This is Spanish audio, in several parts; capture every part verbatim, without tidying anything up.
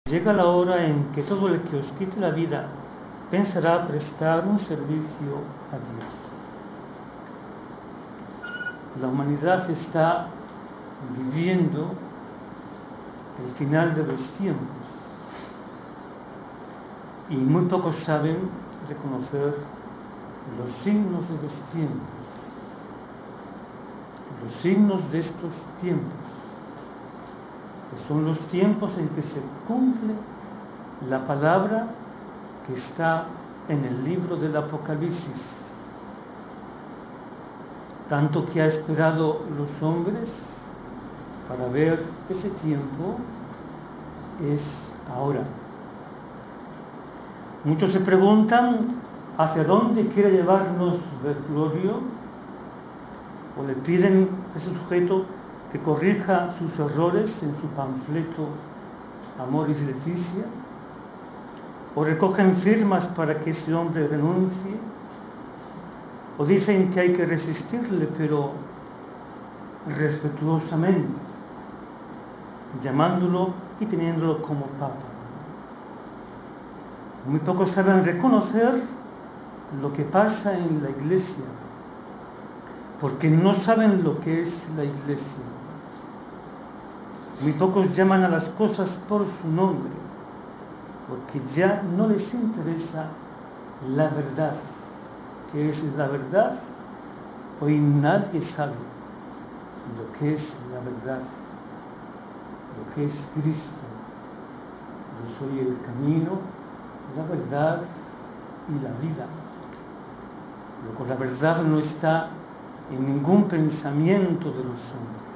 Llega la hora en que todo el que os quite la vida pensará prestar un servicio a Dios. La humanidad está viviendo el final de los tiempos y muy pocos saben reconocer los signos de los tiempos, los signos de estos tiempos, que son los tiempos en que se cumple la palabra que está en el libro del Apocalipsis. Tanto que ha esperado los hombres para ver ese tiempo es ahora. Muchos se preguntan hacia dónde quiere llevarnos Bergoglio, o le piden a ese sujeto que corrija sus errores en su panfleto Amoris Laetitia, o recogen firmas para que ese hombre renuncie, o dicen que hay que resistirle, pero respetuosamente, llamándolo y teniéndolo como papa. Muy pocos saben reconocer lo que pasa en la iglesia, porque no saben lo que es la iglesia. Muy pocos llaman a las cosas por su nombre, porque ya no les interesa la verdad. ¿Qué es la verdad? Hoy nadie sabe lo que es la verdad, lo que es Cristo. Yo soy el camino, la verdad y la vida. Luego, la verdad no está en ningún pensamiento de los hombres.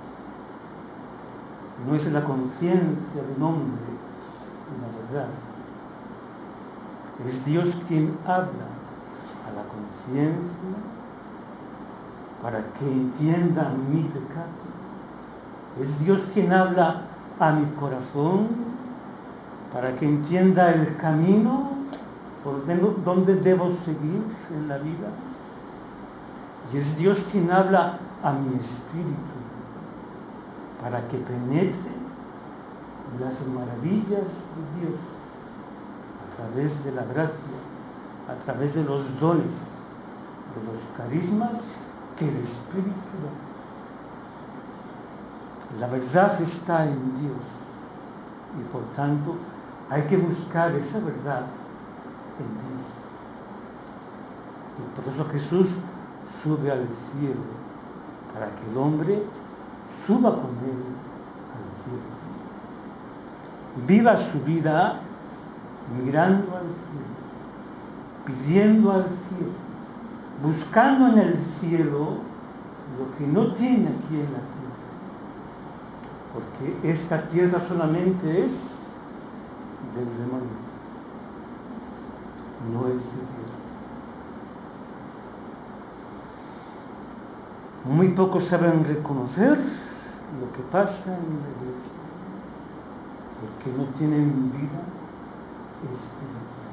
No es la conciencia del hombre la verdad. Es Dios quien habla a la conciencia para que entienda mi pecado. Es Dios quien habla a mi corazón para que entienda el camino por donde debo seguir en la vida. Y es Dios quien habla a mi espíritu para que penetre las maravillas de Dios a través de la gracia, a través de los dones, de los carismas que el Espíritu da. La verdad está en Dios y por tanto hay que buscar esa verdad en Dios. Y por eso Jesús sube al cielo, para que el hombre suba con él al cielo. Viva su vida mirando al cielo, pidiendo al cielo, buscando en el cielo lo que no tiene aquí en la tierra. Porque esta tierra solamente es del demonio, no es de Dios. Muy pocos saben reconocer lo que pasa en la iglesia, porque no tienen vida espiritual.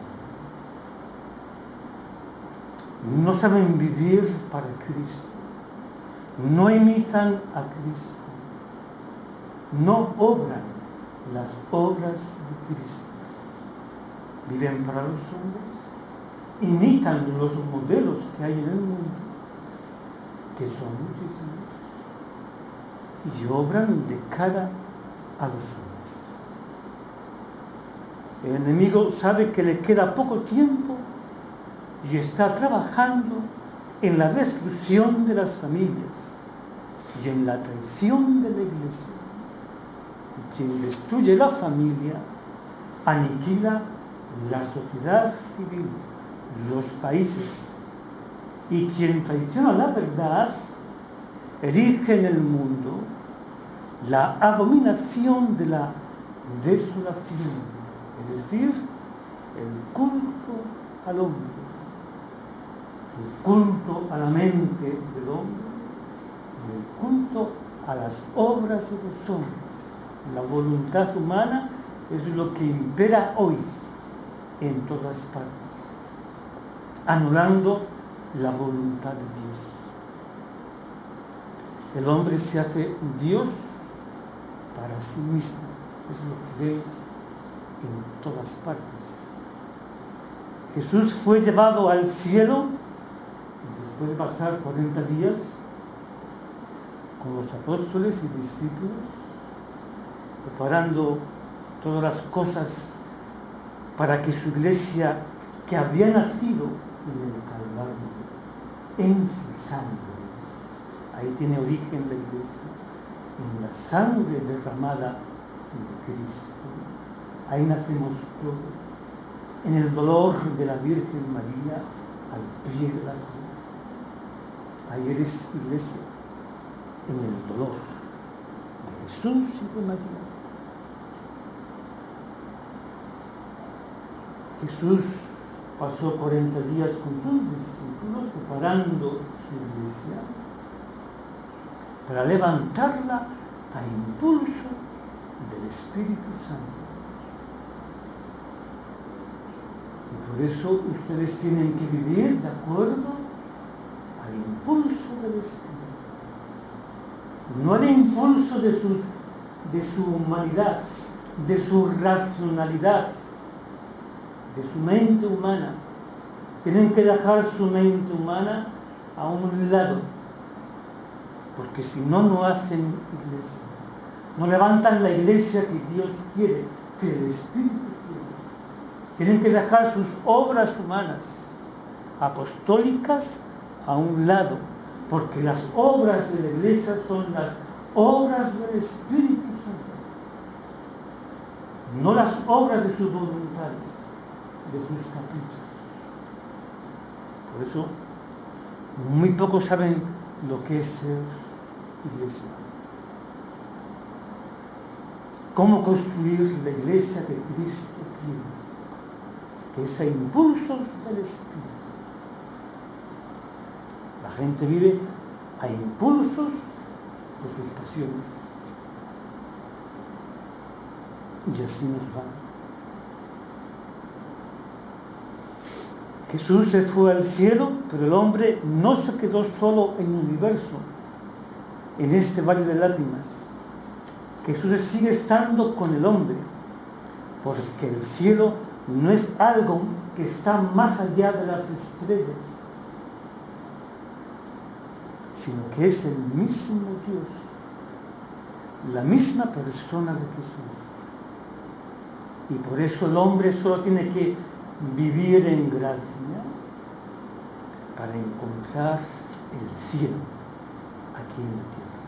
No saben vivir para Cristo, no imitan a Cristo, no obran las obras de Cristo. Viven para los hombres, imitan los modelos que hay en el mundo, que son muchísimos, y obran de cara a los hombres. El enemigo sabe que le queda poco tiempo y está trabajando en la destrucción de las familias y en la traición de la iglesia. Y quien destruye la familia aniquila la sociedad civil, los países. Y quien traiciona la verdad erige en el mundo la abominación de la desolación, es decir, el culto al hombre, el culto a la mente del hombre, el culto a las obras de los hombres. La voluntad humana es lo que impera hoy en todas partes, anulando la voluntad de Dios. El hombre se hace Dios para sí mismo, es lo que vemos en todas partes. Jesús fue llevado al cielo después de pasar cuarenta días con los apóstoles y discípulos, preparando todas las cosas para que su iglesia, que había nacido en el Calvario, en su sangre, ahí tiene origen la iglesia, en la sangre derramada de Cristo, ahí nacemos todos, en el dolor de la Virgen María al pie de la cruz. Ahí eres iglesia, en el dolor de Jesús y de María. Jesús pasó cuarenta días con sus discípulos preparando su iglesia para levantarla a impulso del Espíritu Santo. Y por eso ustedes tienen que vivir de acuerdo al impulso del Espíritu, no al impulso de, sus, de su humanidad, de su racionalidad, de su mente humana. Tienen que dejar su mente humana a un lado, porque si no, no hacen iglesia, no levantan la iglesia que Dios quiere, que el Espíritu quiere. Tienen que dejar sus obras humanas, apostólicas, a un lado, porque las obras de la iglesia son las obras del Espíritu Santo, no las obras de sus voluntades, de sus caprichos. Por eso, muy pocos saben lo que es ser iglesia. Cómo construir la iglesia que Cristo quiere, que es a impulsos del Espíritu. La gente vive a impulsos de sus pasiones. Y así nos va. Jesús se fue al cielo, pero el hombre no se quedó solo en el universo, en este valle de lágrimas. Jesús sigue estando con el hombre, porque el cielo no es algo que está más allá de las estrellas, sino que es el mismo Dios, la misma persona de Jesús. Y por eso el hombre solo tiene que vivir en gracia para encontrar el cielo aquí en la tierra,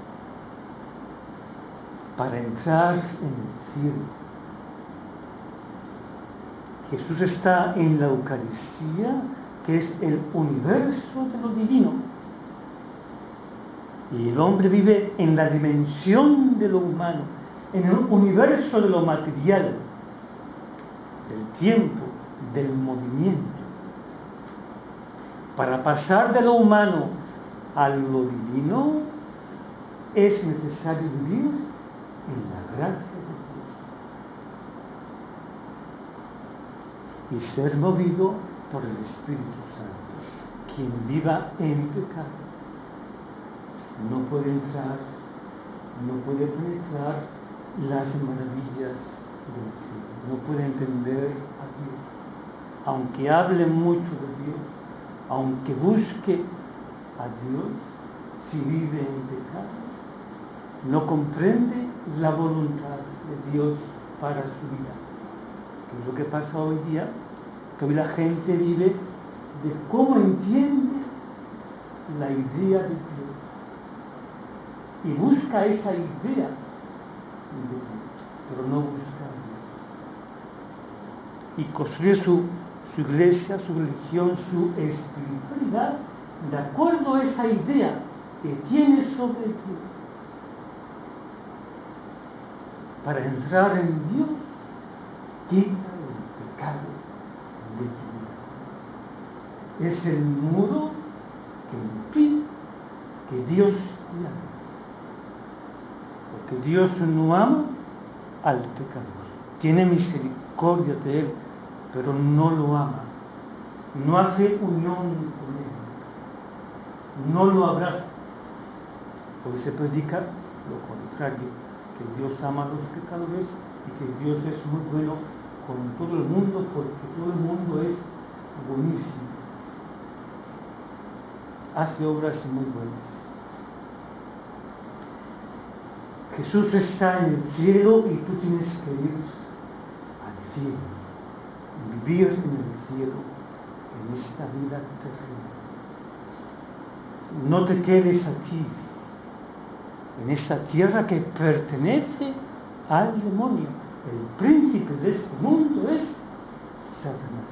para entrar en el cielo. Jesús está en la Eucaristía, que es el universo de lo divino, y el hombre vive en la dimensión de lo humano, en el universo de lo material, del tiempo, del movimiento. Para pasar de lo humano a lo divino es necesario vivir en la gracia de Dios y ser movido por el Espíritu Santo. Quien viva en pecado no puede entrar, no puede penetrar las maravillas del cielo, no puede entender a Dios. Aunque hable mucho de Dios, aunque busque a Dios, si vive en pecado, no comprende la voluntad de Dios para su vida. Que es lo que pasa hoy día, que hoy la gente vive de cómo entiende la idea de Dios y busca esa idea de Dios, pero no busca a Dios. Y construye su, su iglesia, su religión, su espiritualidad de acuerdo a esa idea que tiene sobre Dios. Para entrar en Dios, quita el pecado de tu vida. Es el muro que impide que Dios te ame. Porque Dios no ama al pecador. Tiene misericordia de él, pero no lo ama. No hace unión con él. No lo abraza. Hoy se predica lo contrario, que Dios ama a los pecadores y que Dios es muy bueno con todo el mundo, porque todo el mundo es buenísimo. Hace obras muy buenas. Jesús está en el cielo y tú tienes que ir al cielo, vivir en el cielo, en esta vida terrena. No te quedes aquí, en esta tierra que pertenece al demonio. El príncipe de este mundo es Satanás.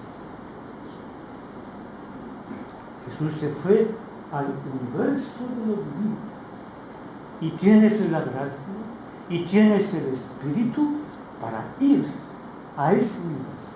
Jesús se fue al universo de lo divino. Y tienes la gracia y tienes el espíritu para ir a ese universo.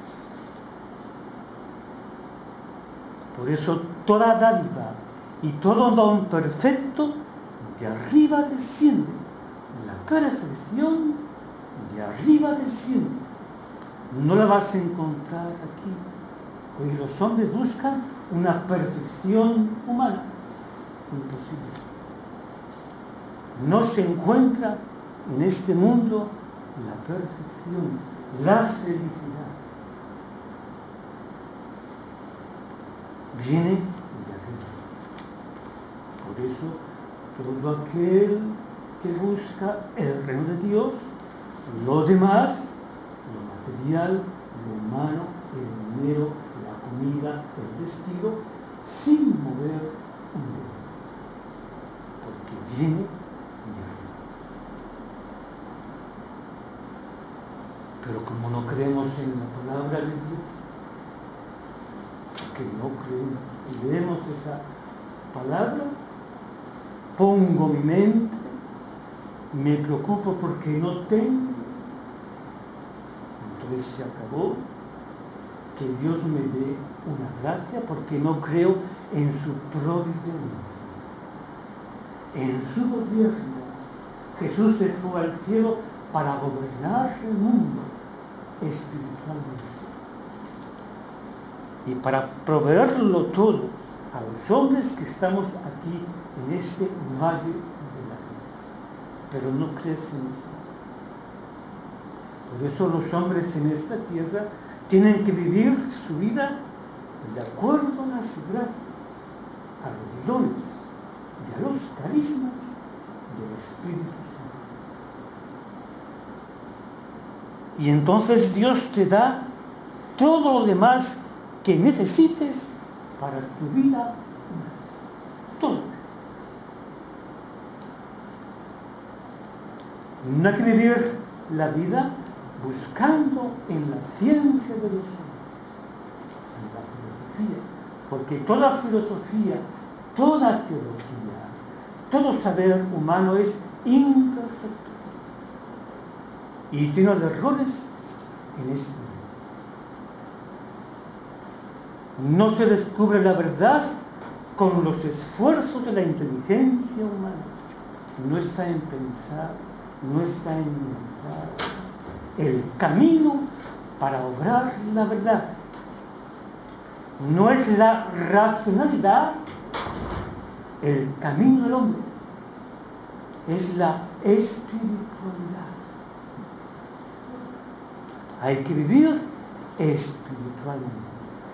Por eso toda dádiva y todo don perfecto de arriba desciende. La perfección de arriba desciende. No la vas a encontrar aquí. Hoy los hombres buscan una perfección humana. Imposible. No se encuentra en este mundo la perfección, la felicidad. Viene de arriba. Por eso, todo aquel que busca el reino de Dios, lo demás, lo material, lo humano, el dinero, la comida, el vestido, sin mover un dedo. Porque viene. Pero como no creemos en la palabra de Dios, que no creemos y leemos esa palabra, pongo mi mente, me preocupo porque no tengo, entonces se acabó. Que Dios me dé una gracia porque no creo en su providencia, en su gobierno. Jesús se fue al cielo para gobernar el mundo espiritualmente y para proveerlo todo a los hombres que estamos aquí en este valle de la vida. Pero no crees en eso. Por eso los hombres en esta tierra tienen que vivir su vida de acuerdo a las gracias, a los dones y a los carismas del Espíritu Santo. Y entonces Dios te da todo lo demás que necesites para tu vida. Todo. No hay que vivir la vida buscando en la ciencia de los hombres, en la filosofía. Porque toda filosofía, toda teología, todo saber humano es imperfecto. Y lleno de errores en este mundo. No se descubre la verdad con los esfuerzos de la inteligencia humana. No está en pensar, no está en inventar. El camino para obrar la verdad no es la racionalidad, el camino del hombre es la espiritualidad. Hay que vivir espiritualmente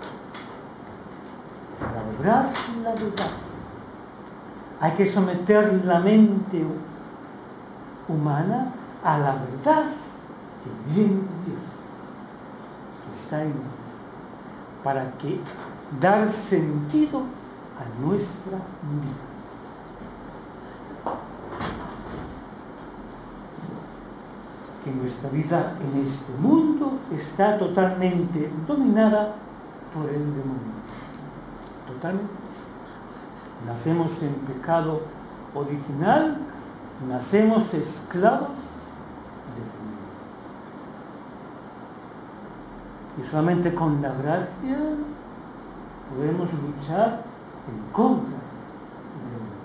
para obrar la verdad. Hay que someter la mente humana a la verdad que viene de Dios, que está en Dios, para que dar sentido a nuestra vida. Que nuestra vida en este mundo está totalmente dominada por el demonio. Totalmente. Nacemos en pecado original, nacemos esclavos del demonio. Y solamente con la gracia podemos luchar en contra del demonio.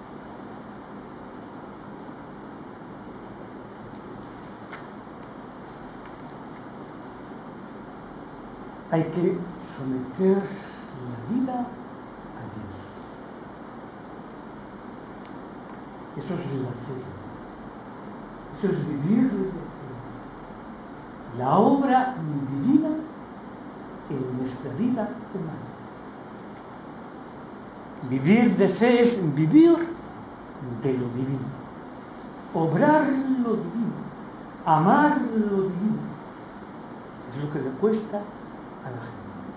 Hay que someter la vida a Dios. Eso es la fe. Eso es vivir de fe. la obra divina en nuestra vida humana. Vivir de fe es vivir de lo divino, obrar lo divino, amar lo divino. Es lo que le cuesta a la gente.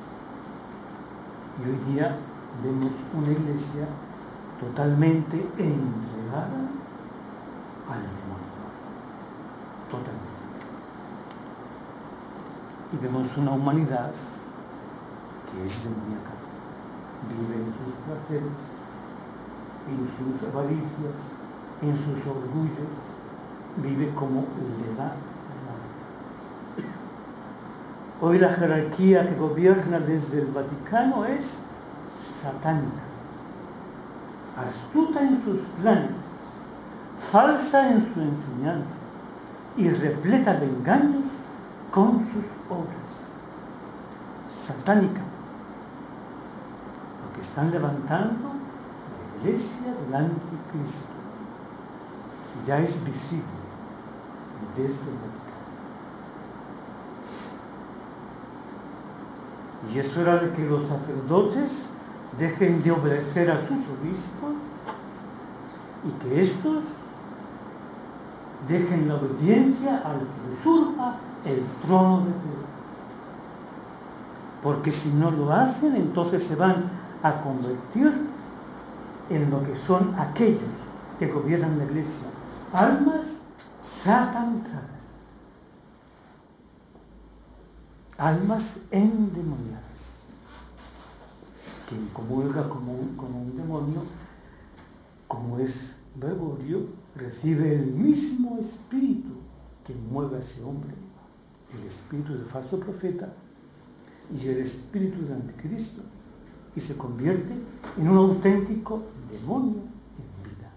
Y hoy día vemos una iglesia totalmente entregada al demonio. Totalmente. Y vemos una humanidad que es demoníaca. Vive en sus placeres, en sus avaricias, en sus orgullos, vive como le da la gana. Hoy la jerarquía que gobierna desde el Vaticano es satánica, astuta en sus planes, falsa en su enseñanza y repleta de engaños con sus obras. Satánica, porque están levantando la iglesia del anticristo. Ya es visible desde el Vaticano. Y es hora de que los sacerdotes dejen de obedecer a sus obispos y que estos dejen la obediencia al que usurpa el trono de Dios. Porque si no lo hacen, entonces se van a convertir en lo que son aquellos que gobiernan la iglesia, almas satanizadas, almas endemoniadas. Quien comulga como un, como un demonio, como es Gregorio, recibe el mismo espíritu que mueve a ese hombre, el espíritu del falso profeta y el espíritu del anticristo, y se convierte en un auténtico demonio en vida.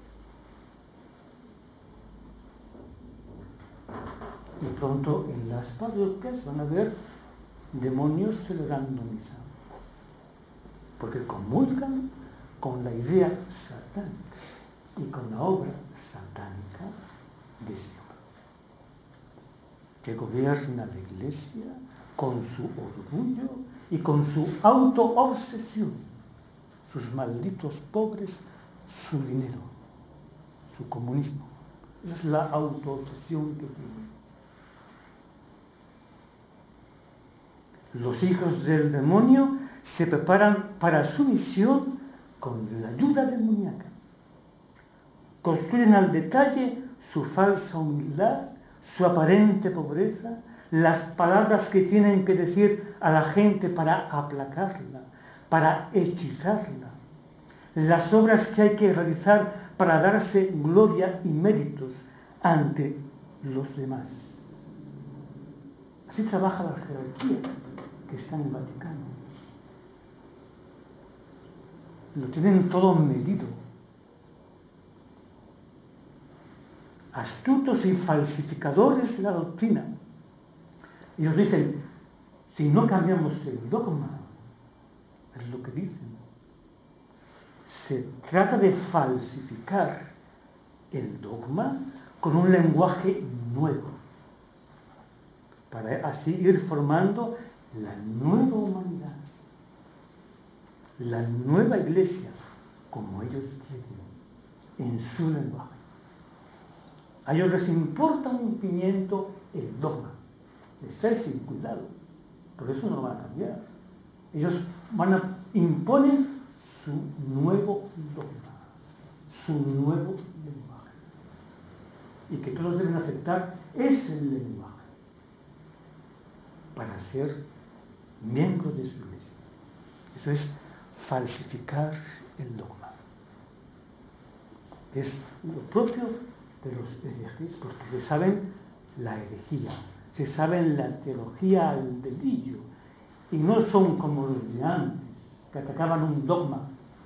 Y pronto en las parroquias van a ver demonios celebrando misa, porque comulgan con la idea satánica y con la obra satánica de este hombre, que gobierna la iglesia con su orgullo y con su autoobsesión, sus malditos pobres, su dinero, su comunismo. Esa es la autoobsesión que tiene. Los hijos del demonio se preparan para su misión con la ayuda demoníaca. Construyen al detalle su falsa humildad, su aparente pobreza, las palabras que tienen que decir a la gente para aplacarla, para hechizarla, las obras que hay que realizar para darse gloria y méritos ante los demás. Así trabaja la jerarquía que está en el Vaticano. Lo tienen todo medido. Astutos y falsificadores de la doctrina. Ellos dicen, si no cambiamos el dogma, es lo que dicen, se trata de falsificar el dogma con un lenguaje nuevo, para así ir formando la nueva humanidad, la nueva iglesia, como ellos quieren, en su lenguaje. A ellos les importa un pimiento el dogma. Está sin cuidado, por eso no van a cambiar. Ellos van a imponer su nuevo dogma, su nuevo lenguaje. Y que todos deben aceptar ese lenguaje para ser miembros de su iglesia. Eso es falsificar el dogma. Es lo propio de los herejes, porque se saben la herejía, se saben la teología al dedillo, y no son como los de antes, que atacaban un dogma.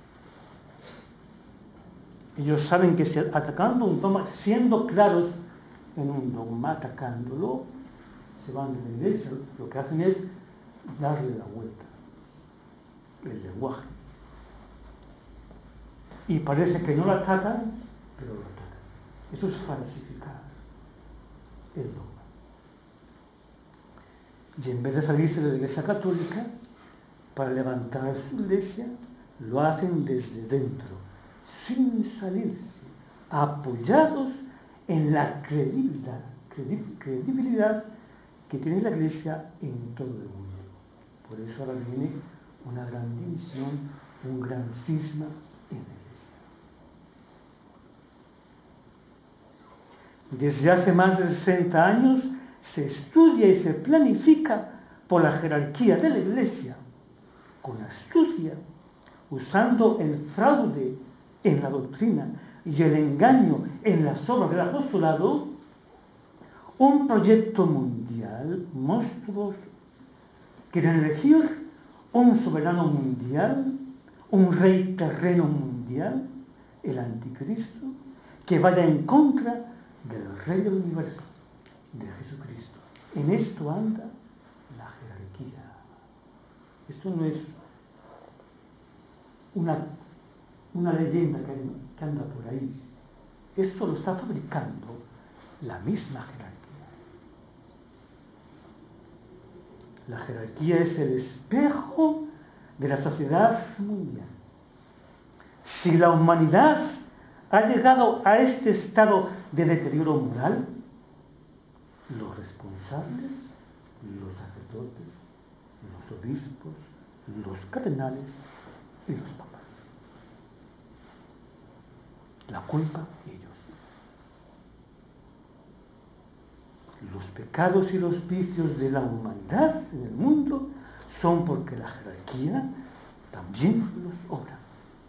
Ellos saben que si atacando un dogma, siendo claros en un dogma, atacándolo, se van de la iglesia. Lo que hacen es darle la vuelta, el lenguaje. Y parece que no lo atacan, pero lo atacan. Eso es falsificar el dogma. Y en vez de salirse de la Iglesia Católica para levantar su iglesia, lo hacen desde dentro, sin salirse, apoyados en la credibilidad, credibilidad que tiene la Iglesia en todo el mundo. Por eso ahora viene una gran división, un gran cisma en la Iglesia. Desde hace más de sesenta años se estudia y se planifica por la jerarquía de la Iglesia, con astucia, usando el fraude en la doctrina y el engaño en las obras del apostolado, un proyecto mundial monstruoso. Quieren elegir un soberano mundial, un rey terreno mundial, el anticristo, que vaya en contra del rey del universo, de Jesucristo. En esto anda la jerarquía. Esto no es una, una leyenda que, que anda por ahí. Esto lo está fabricando la misma jerarquía. La jerarquía es el espejo de la sociedad mundial. Si la humanidad ha llegado a este estado de deterioro moral, los responsables, los sacerdotes, los obispos, los cardenales y los papas. La culpa, ellos. Los pecados y los vicios de la humanidad en el mundo son porque la jerarquía también los obra.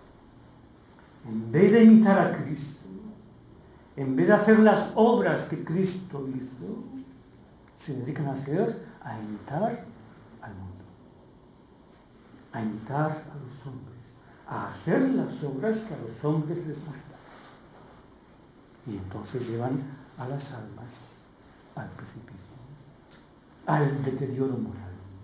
En vez de imitar a Cristo, en vez de hacer las obras que Cristo hizo, se dedican a hacer, a imitar al mundo, a imitar a los hombres, a hacer las obras que a los hombres les gustan. Y entonces llevan a las almas al precipicio, al deterioro moral.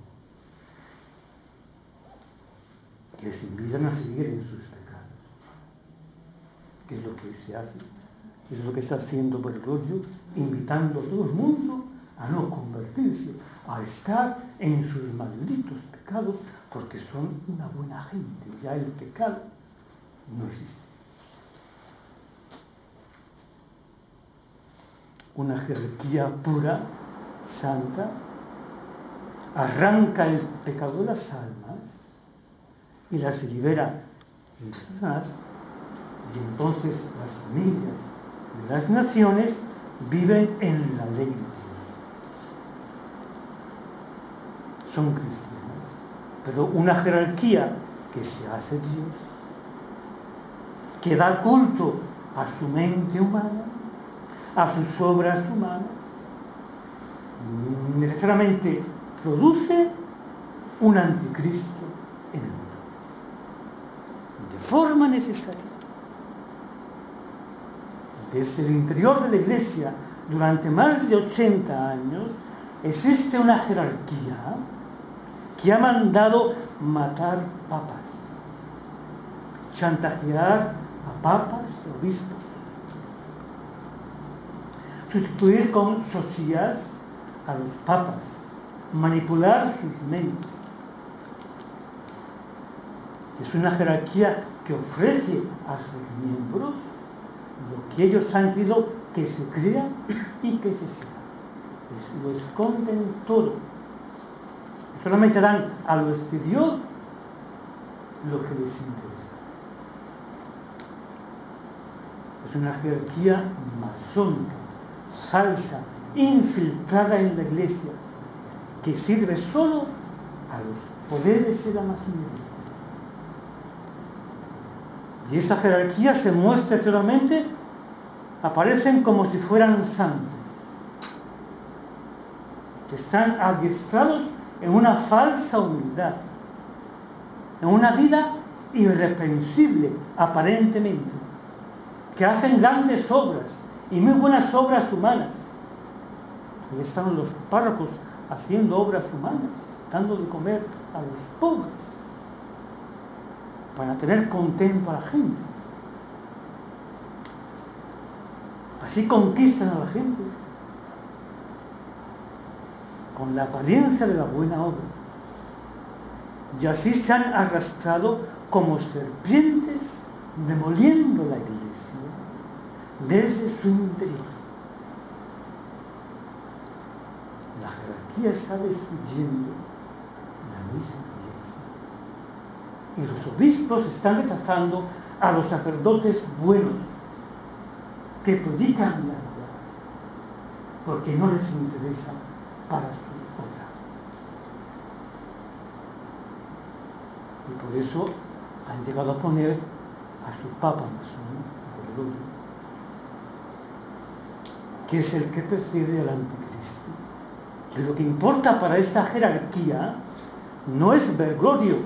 Les invitan a seguir en sus pecados. ¿Qué es lo que se hace? Es lo que está haciendo Bergoglio, invitando a todo el mundo a no convertirse, a estar en sus malditos pecados, porque son una buena gente. Ya el pecado no existe. Una jerarquía pura, santa, arranca el pecado de las almas y las libera de Satanás, y entonces las familias de las naciones viven en la ley de Dios. Son cristianas, pero una jerarquía que se hace Dios, que da culto a su mente humana, a sus obras humanas, necesariamente produce un anticristo en el mundo. De forma necesaria. Desde el interior de la Iglesia, durante más de ochenta años, existe una jerarquía que ha mandado matar papas, chantajear a papas, obispos, sustituir con socias a los papas, manipular sus mentes. Es una jerarquía que ofrece a sus miembros lo que ellos han querido que se crea y que se sea. Es, lo esconden todo. Solamente dan a lo exterior lo que les interesa. Es una jerarquía masónica, falsa, infiltrada en la Iglesia, que sirve solo a los poderes de la masonería. Y esa jerarquía se muestra solamente, aparecen como si fueran santos. Están adiestrados en una falsa humildad, en una vida irreprensible, aparentemente, que hacen grandes obras y muy buenas obras humanas. Y están los párrocos haciendo obras humanas, dando de comer a los pobres, para tener contento a la gente. Así conquistan a la gente. con la apariencia de la buena obra, y así se han arrastrado como serpientes demoliendo la iglesia desde su interior. La jerarquía está destruyendo la misma iglesia, y los obispos están rechazando a los sacerdotes buenos que predican la verdad, porque no les interesa para su obra. Y por eso han llegado a poner a su papa masón, Bergoglio, que es el que precede al anticristo. Y lo que importa para esta jerarquía no es Bergoglio,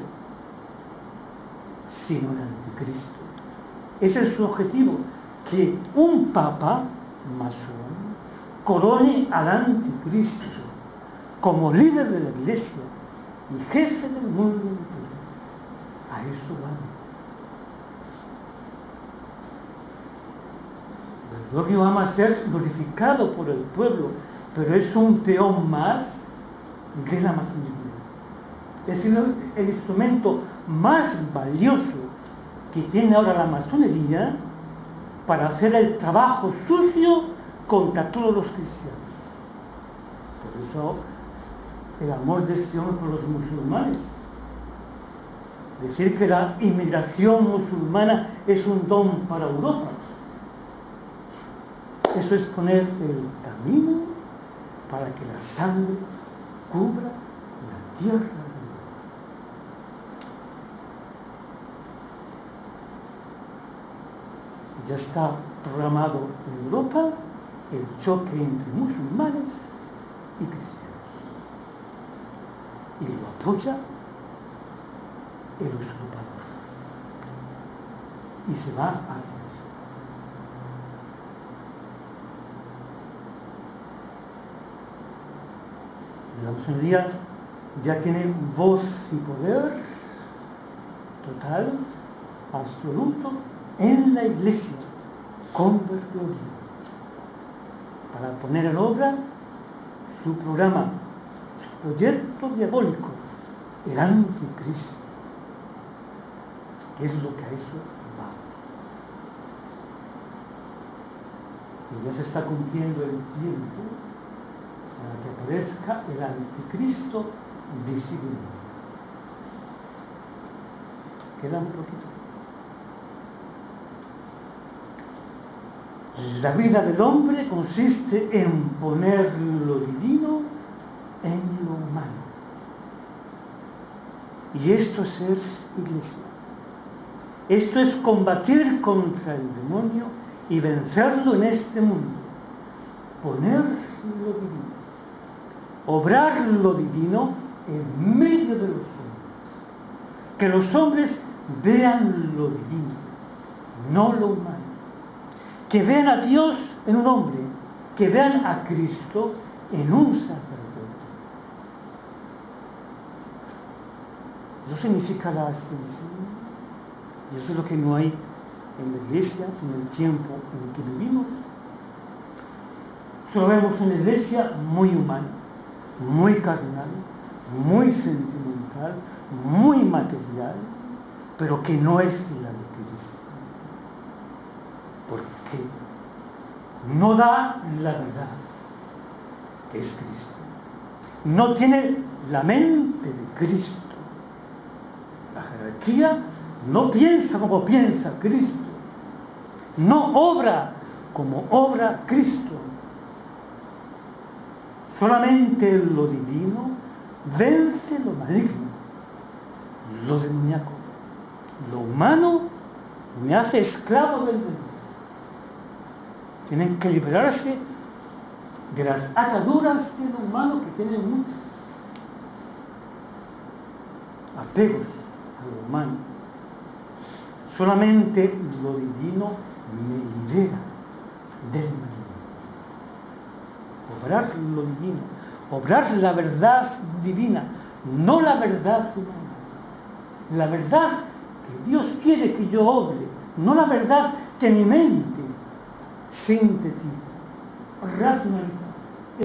sino el anticristo. Ese es su objetivo, que un papa masón corone al anticristo como líder de la iglesia y jefe del mundo entero. A eso vamos. Bergoglio ama ser glorificado por el pueblo, pero es un peón más de la masonería. Es el, el instrumento más valioso que tiene ahora la masonería para hacer el trabajo sucio contra todos los cristianos. Por eso el amor de este hombre por los musulmanes. Decir que la inmigración musulmana es un don para Europa. Eso es poner el camino para que la sangre cubra la tierra. Ya está programado en Europa el choque entre musulmanes y cristianos. Y lo apoya el usurpador. Y se va hacia eso. La masonería ya tiene voz y poder total, absoluto, en la iglesia, con Bergoglio, para poner en obra su programa, su proyecto diabólico, el anticristo, que es lo que a eso vamos. Y ya se está cumpliendo el tiempo para que aparezca el anticristo visiblemente. Queda un poquito. La vida del hombre consiste en poner lo divino en lo humano. Y esto es ser iglesia. Esto es combatir contra el demonio y vencerlo en este mundo. Poner lo divino. Obrar lo divino en medio de los hombres. Que los hombres vean lo divino, no lo humano. Que vean a Dios en un hombre, que vean a Cristo en un sacerdote. Eso significa la ascensión. Y eso es lo que no hay en la iglesia, en el tiempo en que vivimos. Solo vemos una iglesia muy humana, muy carnal, muy sentimental, muy material, pero que no es la de Cristo. Porque no da la verdad, que es Cristo. No tiene la mente de Cristo. La jerarquía no piensa como piensa Cristo. No obra como obra Cristo. Solamente lo divino vence lo maligno, lo demoníaco. Lo humano me hace esclavo del demonio. Tienen que liberarse de las ataduras de lo humano, que tienen muchas. Apegos a lo humano. Solamente lo divino me libera del maligno. Obrar lo divino, obrar la verdad divina, no la verdad humana. La verdad que Dios quiere que yo obre, no la verdad que mi mente sintetiza, racionaliza.